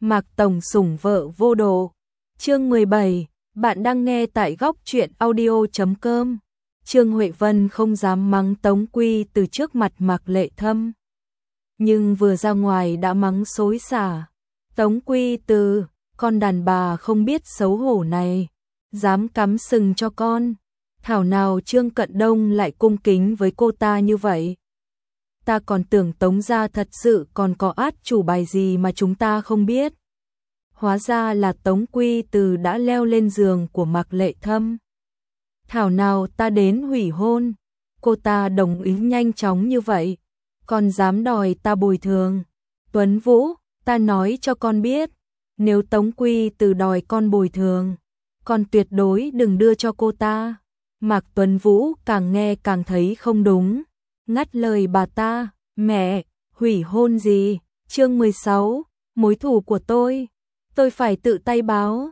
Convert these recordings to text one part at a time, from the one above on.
Mạc Tổng sủng vợ vô độ. Chương 17, bạn đang nghe tại góc truyện audio.com. Trương Huệ Vân không dám mắng Tống Quy từ trước mặt Mạc Lệ Thâm, nhưng vừa ra ngoài đã mắng xối xả. Tống Quy Từ, con đàn bà không biết xấu hổ này, dám cắm sừng cho con. Thảo nào Trương Cận Đông lại cung kính với cô ta như vậy. Ta còn tưởng Tống gia thật sự còn có át chủ bài gì mà chúng ta không biết. Hóa ra là Tống Quy Từ đã leo lên giường của Mạc Lệ Thâm. Thảo nào ta đến hủy hôn, cô ta đồng ý nhanh chóng như vậy, còn dám đòi ta bồi thường. Tuấn Vũ, ta nói cho con biết, nếu Tống Quy Từ đòi con bồi thường, con tuyệt đối đừng đưa cho cô ta. Mạc Tuấn Vũ càng nghe càng thấy không đúng, ngắt lời bà ta, mẹ, hủy hôn gì? Chương 16, mối thù của tôi phải tự tay báo.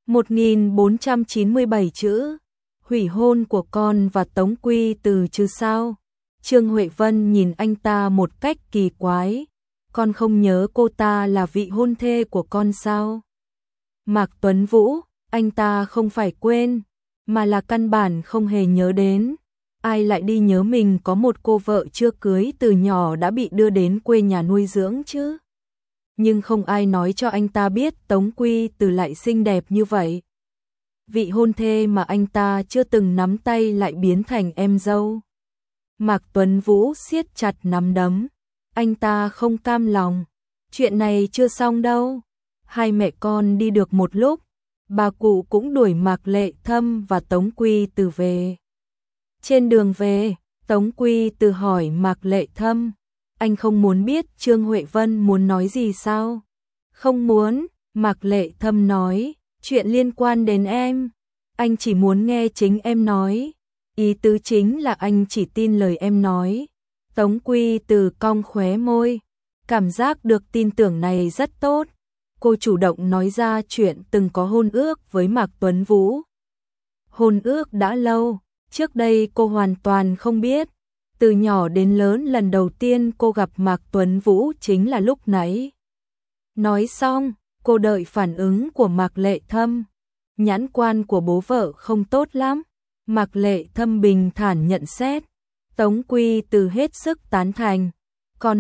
1497 chữ, hủy hôn của con và Tống Quy Từ chứ sao? Trương Huệ Vân nhìn anh ta một cách kỳ quái, con không nhớ cô ta là vị hôn thê của con sao? Mạc Tuấn Vũ, anh ta không phải quên, mà là căn bản không hề nhớ đến. Ai lại đi nhớ mình có một cô vợ chưa cưới từ nhỏ đã bị đưa đến quê nhà nuôi dưỡng chứ? Nhưng không ai nói cho anh ta biết Tống Quy Từ lại xinh đẹp như vậy. Vị hôn thê mà anh ta chưa từng nắm tay lại biến thành em dâu. Mạc Tuấn Vũ siết chặt nắm đấm, anh ta không cam lòng. Chuyện này chưa xong đâu. Hai mẹ con đi được một lúc, bà cụ cũng đuổi Mạc Lệ Thâm và Tống Quy Từ về. Trên đường về, Tống Quy Từ hỏi Mạc Lệ Thâm, anh không muốn biết Trương Huệ Vân muốn nói gì sao? Không muốn, Mạc Lệ Thâm nói, chuyện liên quan đến em, anh chỉ muốn nghe chính em nói. Ý tứ chính là anh chỉ tin lời em nói. Tống Quy Từ cong khóe môi, cảm giác được tin tưởng này rất tốt. Cô chủ động nói ra chuyện từng có hôn ước với Mạc Tuấn Vũ. Hôn ước đã lâu, trước đây cô hoàn toàn không biết. Từ nhỏ đến lớn lần đầu tiên cô gặp Mạc Tuấn Vũ chính là lúc nãy. Nói xong, cô đợi phản ứng của Mạc Lệ Thâm. Nhãn quan của bố vợ không tốt lắm. Mạc Lệ Thâm bình thản nhận xét. Tống Quy Từ hết sức tán thành. Còn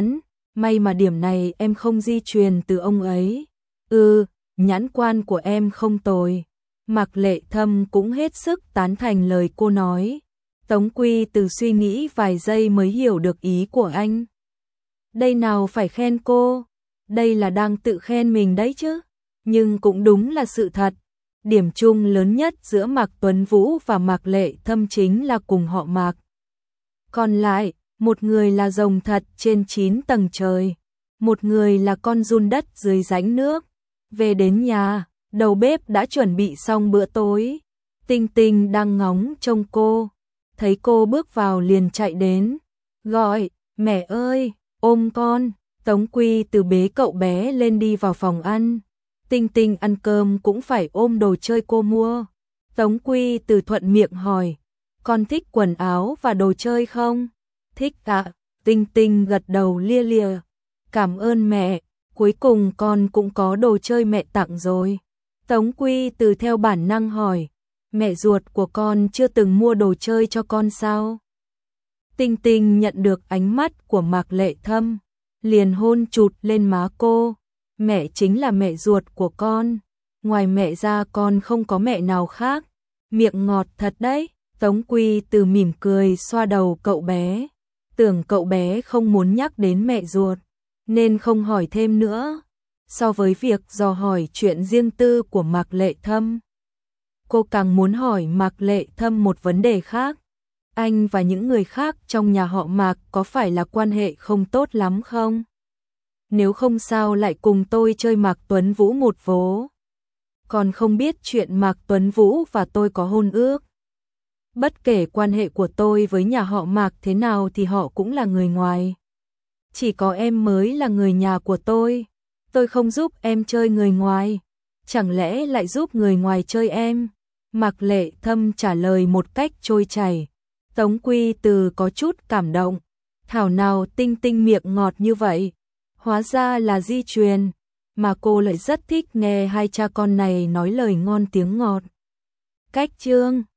may mà điểm này em không di truyền từ ông ấy. Nhãn quan của em không tồi. Mạc Lệ Thâm cũng hết sức tán thành lời cô nói. Tống Quy Từ suy nghĩ vài giây mới hiểu được ý của anh. Đây nào phải khen cô, đây là đang tự khen mình đấy chứ. Nhưng cũng đúng là sự thật. Điểm chung lớn nhất giữa Mạc Tuấn Vũ và Mạc Lệ Thâm chính là cùng họ Mạc. Còn lại, một người là rồng thật trên 9 tầng trời, một người là con giun đất dưới rãnh nước. Về đến nhà, đầu bếp đã chuẩn bị xong bữa tối. Tinh Tinh đang ngóng trông cô, thấy cô bước vào liền chạy đến, gọi, mẹ ơi, ôm con. Tống Quy Từ bế cậu bé lên đi vào phòng ăn. Tinh Tinh ăn cơm cũng phải ôm đồ chơi cô mua. Tống Quy Từ thuận miệng hỏi, con thích quần áo và đồ chơi không? Thích ạ. Tinh Tinh gật đầu lia lịa. Cảm ơn mẹ, cuối cùng con cũng có đồ chơi mẹ tặng rồi. Tống Quy Từ theo bản năng hỏi, mẹ ruột của con chưa từng mua đồ chơi cho con sao? Tinh Tinh nhận được ánh mắt của Mạc Lệ Thâm, liền hôn chụt lên má cô. Mẹ chính là mẹ ruột của con, ngoài mẹ ra con không có mẹ nào khác. Miệng ngọt thật đấy. Tống Quy Từ mỉm cười xoa đầu cậu bé, tưởng cậu bé không muốn nhắc đến mẹ ruột, nên không hỏi thêm nữa. So với việc dò hỏi chuyện riêng tư của Mạc Lệ Thâm, cô càng muốn hỏi Mạc Lệ Thâm một vấn đề khác. Anh và những người khác trong nhà họ Mạc có phải là quan hệ không tốt lắm không? Nếu không sao lại cùng tôi chơi Mạc Tuấn Vũ một vố. Còn không biết chuyện Mạc Tuấn Vũ và tôi có hôn ước. Bất kể quan hệ của tôi với nhà họ Mạc thế nào thì họ cũng là người ngoài. Chỉ có em mới là người nhà của tôi không giúp em chơi người ngoài. Chẳng lẽ lại giúp người ngoài chơi em? Mạc Lệ Thâm trả lời một cách trôi chảy. Tống Quy Từ có chút cảm động. Thảo nào Tinh Tinh miệng ngọt như vậy. Hóa ra là di truyền. mà cô lại rất thích nghe hai cha con này nói lời ngon tiếng ngọt. Cách chương